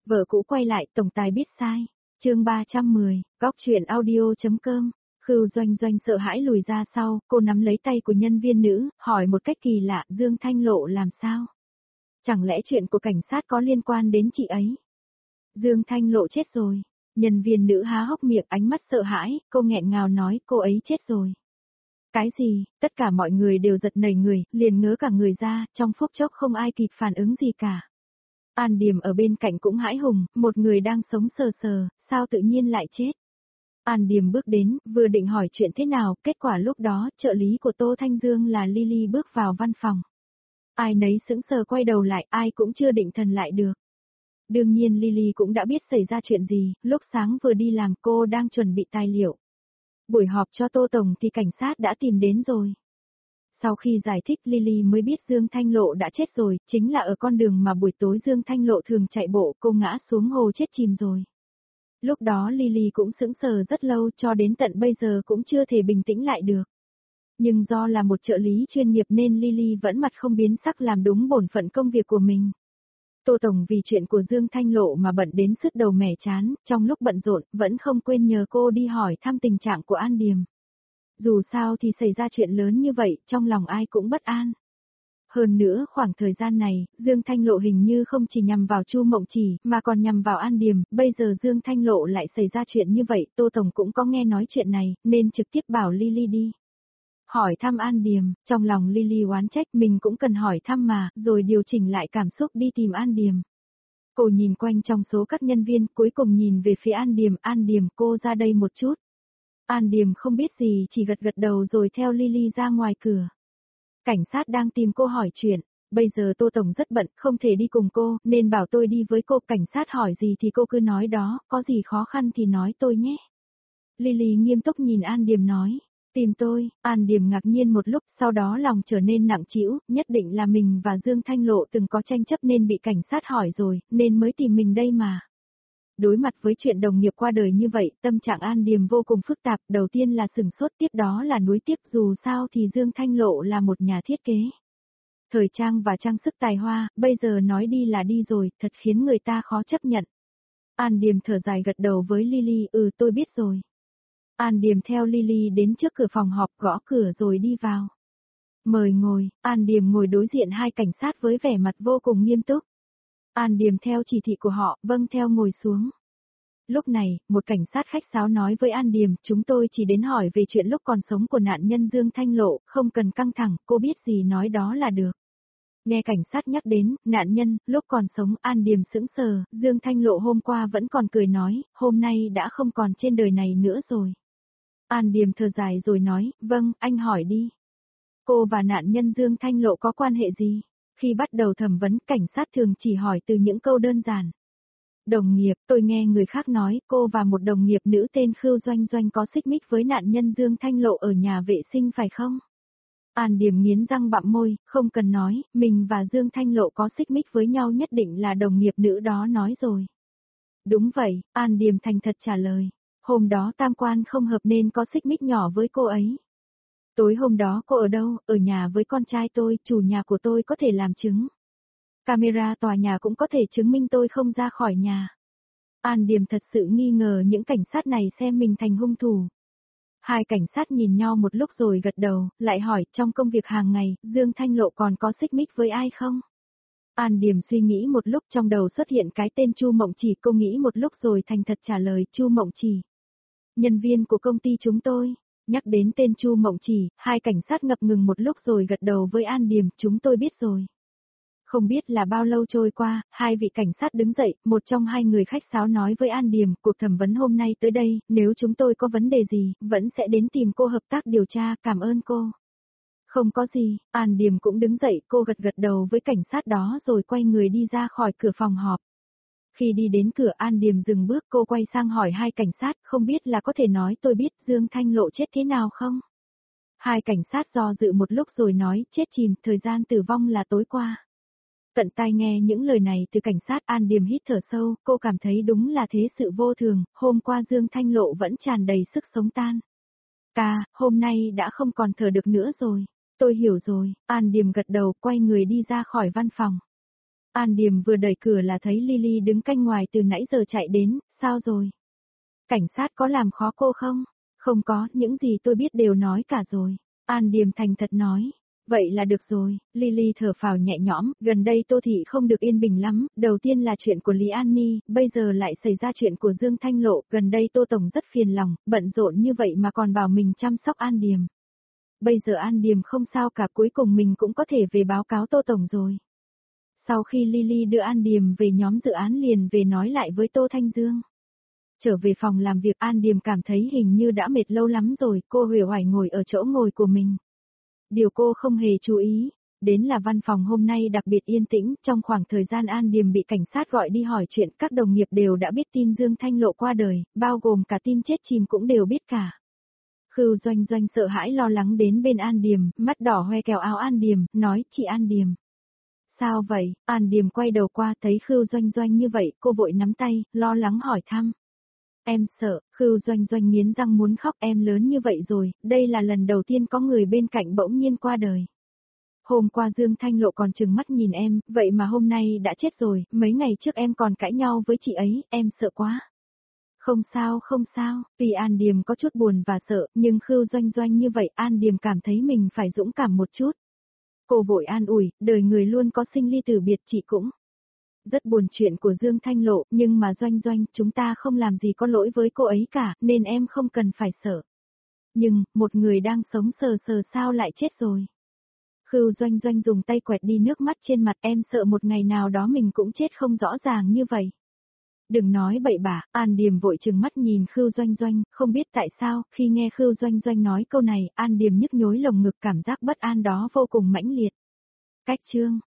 Vợ cũ quay lại, tổng tài biết sai. Chương 310, góc truyện audio.com. Khưu Doanh Doanh sợ hãi lùi ra sau, cô nắm lấy tay của nhân viên nữ, hỏi một cách kỳ lạ, Dương Thanh Lộ làm sao? Chẳng lẽ chuyện của cảnh sát có liên quan đến chị ấy? Dương Thanh Lộ chết rồi. Nhân viên nữ há hốc miệng, ánh mắt sợ hãi, cô nghẹn ngào nói cô ấy chết rồi. Cái gì? Tất cả mọi người đều giật nảy người, liền ngớ cả người ra, trong phút chốc không ai kịp phản ứng gì cả. An Điềm ở bên cạnh cũng hãi hùng, một người đang sống sờ sờ, sao tự nhiên lại chết? An Điềm bước đến, vừa định hỏi chuyện thế nào, kết quả lúc đó, trợ lý của Tô Thanh Dương là Lily bước vào văn phòng. Ai nấy sững sờ quay đầu lại, ai cũng chưa định thần lại được. Đương nhiên Lily cũng đã biết xảy ra chuyện gì, lúc sáng vừa đi làm cô đang chuẩn bị tài liệu. Buổi họp cho Tô Tổng thì cảnh sát đã tìm đến rồi. Sau khi giải thích Lily mới biết Dương Thanh Lộ đã chết rồi, chính là ở con đường mà buổi tối Dương Thanh Lộ thường chạy bộ, cô ngã xuống hồ chết chìm rồi. Lúc đó Lily cũng sững sờ rất lâu, cho đến tận bây giờ cũng chưa thể bình tĩnh lại được. Nhưng do là một trợ lý chuyên nghiệp nên Lily vẫn mặt không biến sắc làm đúng bổn phận công việc của mình. Tô Tổng vì chuyện của Dương Thanh Lộ mà bận đến sứt đầu mẻ chán, trong lúc bận rộn, vẫn không quên nhờ cô đi hỏi thăm tình trạng của An Điềm. Dù sao thì xảy ra chuyện lớn như vậy, trong lòng ai cũng bất an. Hơn nữa khoảng thời gian này, Dương Thanh Lộ hình như không chỉ nhằm vào Chu Mộng Chỉ, mà còn nhằm vào An Điềm, bây giờ Dương Thanh Lộ lại xảy ra chuyện như vậy, Tô Tổng cũng có nghe nói chuyện này, nên trực tiếp bảo Lily đi. Hỏi thăm An Điềm, trong lòng Lily oán trách mình cũng cần hỏi thăm mà, rồi điều chỉnh lại cảm xúc đi tìm An Điềm. Cô nhìn quanh trong số các nhân viên, cuối cùng nhìn về phía An Điềm cô ra đây một chút. An Điềm không biết gì chỉ gật gật đầu rồi theo Lily ra ngoài cửa. Cảnh sát đang tìm cô hỏi chuyện, bây giờ Tô Tổng rất bận, không thể đi cùng cô, nên bảo tôi đi với cô, cảnh sát hỏi gì thì cô cứ nói đó, có gì khó khăn thì nói tôi nhé. Lily nghiêm túc nhìn An Điềm nói, tìm tôi, An Điềm ngạc nhiên một lúc, sau đó lòng trở nên nặng trĩu, nhất định là mình và Dương Thanh Lộ từng có tranh chấp nên bị cảnh sát hỏi rồi, nên mới tìm mình đây mà. Đối mặt với chuyện đồng nghiệp qua đời như vậy, tâm trạng An Điềm vô cùng phức tạp, đầu tiên là sửng sốt, tiếp đó là nuối tiếc, dù sao thì Dương Thanh Lộ là một nhà thiết kế. Thời trang và trang sức tài hoa, bây giờ nói đi là đi rồi, thật khiến người ta khó chấp nhận. An Điềm thở dài gật đầu với Lily, tôi biết rồi. An Điềm theo Lily đến trước cửa phòng họp, gõ cửa rồi đi vào. Mời ngồi, An Điềm ngồi đối diện hai cảnh sát với vẻ mặt vô cùng nghiêm túc. An Điềm theo chỉ thị của họ, vâng theo ngồi xuống. Lúc này, một cảnh sát khách sáo nói với An Điềm, chúng tôi chỉ đến hỏi về chuyện lúc còn sống của nạn nhân Dương Thanh Lộ, không cần căng thẳng, cô biết gì nói đó là được. Nghe cảnh sát nhắc đến, nạn nhân, lúc còn sống, An Điềm sững sờ, Dương Thanh Lộ hôm qua vẫn còn cười nói, hôm nay đã không còn trên đời này nữa rồi. An Điềm thở dài rồi nói, vâng, anh hỏi đi. Cô và nạn nhân Dương Thanh Lộ có quan hệ gì? Khi bắt đầu thẩm vấn, cảnh sát thường chỉ hỏi từ những câu đơn giản. Đồng nghiệp, tôi nghe người khác nói cô và một đồng nghiệp nữ tên Khưu Doanh Doanh có xích mích với nạn nhân Dương Thanh Lộ ở nhà vệ sinh phải không? An Điềm nghiến răng bặm môi, không cần nói, mình và Dương Thanh Lộ có xích mích với nhau nhất định là đồng nghiệp nữ đó nói rồi. Đúng vậy, An Điềm thành thật trả lời. Hôm đó tam quan không hợp nên có xích mích nhỏ với cô ấy. Tối hôm đó cô ở đâu? Ở nhà với con trai tôi, chủ nhà của tôi có thể làm chứng. Camera tòa nhà cũng có thể chứng minh tôi không ra khỏi nhà. An Điềm thật sự nghi ngờ những cảnh sát này xem mình thành hung thủ. Hai cảnh sát nhìn nhau một lúc rồi gật đầu, lại hỏi trong công việc hàng ngày, Dương Thanh Lộ còn có xích mích với ai không? An Điềm suy nghĩ một lúc, trong đầu xuất hiện cái tên Chu Mộng Chỉ, cô nghĩ một lúc rồi thành thật trả lời, Chu Mộng Chỉ. Nhân viên của công ty chúng tôi. Nhắc đến tên Chu Mộng Chỉ, hai cảnh sát ngập ngừng một lúc rồi gật đầu với An Điềm, chúng tôi biết rồi. Không biết là bao lâu trôi qua, hai vị cảnh sát đứng dậy, một trong hai người khách sáo nói với An Điềm, cuộc thẩm vấn hôm nay tới đây, nếu chúng tôi có vấn đề gì, vẫn sẽ đến tìm cô hợp tác điều tra, cảm ơn cô. Không có gì, An Điềm cũng đứng dậy, cô gật gật đầu với cảnh sát đó rồi quay người đi ra khỏi cửa phòng họp. Khi đi đến cửa An Điềm dừng bước, cô quay sang hỏi hai cảnh sát, không biết là có thể nói tôi biết Dương Thanh Lộ chết thế nào không? Hai cảnh sát do dự một lúc rồi nói, chết chìm, thời gian tử vong là tối qua. Tận tai nghe những lời này từ cảnh sát, An Điềm hít thở sâu, cô cảm thấy đúng là thế sự vô thường, hôm qua Dương Thanh Lộ vẫn tràn đầy sức sống tan. Hôm nay đã không còn thở được nữa rồi. Tôi hiểu rồi, An Điềm gật đầu, quay người đi ra khỏi văn phòng. An Điềm vừa đẩy cửa là thấy Lily đứng canh ngoài từ nãy giờ chạy đến, sao rồi? Cảnh sát có làm khó cô không? Không có, những gì tôi biết đều nói cả rồi. An Điềm thành thật nói. Vậy là được rồi, Lily thở phào nhẹ nhõm, gần đây Tô Thị không được yên bình lắm, đầu tiên là chuyện của Lý An Ni, bây giờ lại xảy ra chuyện của Dương Thanh Lộ, gần đây Tô Tổng rất phiền lòng, bận rộn như vậy mà còn bảo mình chăm sóc An Điềm. Bây giờ An Điềm không sao cả, cuối cùng mình cũng có thể về báo cáo Tô Tổng rồi. Sau khi Lily đưa An Điềm về, nhóm dự án liền về nói lại với Tô Thanh Dương. Trở về phòng làm việc, An Điềm cảm thấy hình như đã mệt lâu lắm rồi, cô uể oải ngồi ở chỗ ngồi của mình. Điều cô không hề chú ý, đến là văn phòng hôm nay đặc biệt yên tĩnh, trong khoảng thời gian An Điềm bị cảnh sát gọi đi hỏi chuyện, các đồng nghiệp đều đã biết tin Dương Thanh Lộ qua đời, bao gồm cả tin chết chìm cũng đều biết cả. Khưu Doanh Doanh sợ hãi lo lắng đến bên An Điềm, mắt đỏ hoe kéo áo An Điềm, nói, chị An Điềm. Sao vậy? An Điềm quay đầu qua thấy Khưu Doanh Doanh như vậy, cô vội nắm tay, lo lắng hỏi thăm. Em sợ, Khưu Doanh Doanh nghiến răng muốn khóc, em lớn như vậy rồi, đây là lần đầu tiên có người bên cạnh bỗng nhiên qua đời. Hôm qua Dương Thanh Lộ còn trừng mắt nhìn em, vậy mà hôm nay đã chết rồi, mấy ngày trước em còn cãi nhau với chị ấy, em sợ quá. Không sao, không sao, tuy An Điềm có chút buồn và sợ, nhưng Khưu Doanh Doanh như vậy An Điềm cảm thấy mình phải dũng cảm một chút. Cô vội an ủi, đời người luôn có sinh ly tử biệt, chị cũng rất buồn chuyện của Dương Thanh Lộ, nhưng mà Doanh Doanh, chúng ta không làm gì có lỗi với cô ấy cả, nên em không cần phải sợ. Nhưng, một người đang sống sờ sờ sao lại chết rồi? Khưu Doanh Doanh dùng tay quẹt đi nước mắt trên mặt, em sợ một ngày nào đó mình cũng chết không rõ ràng như vậy. Đừng nói bậy bạ, An Điềm vội trừng mắt nhìn Khưu Doanh Doanh, không biết tại sao, khi nghe Khưu Doanh Doanh nói câu này, An Điềm nhức nhối lồng ngực, cảm giác bất an đó vô cùng mãnh liệt. Cách chương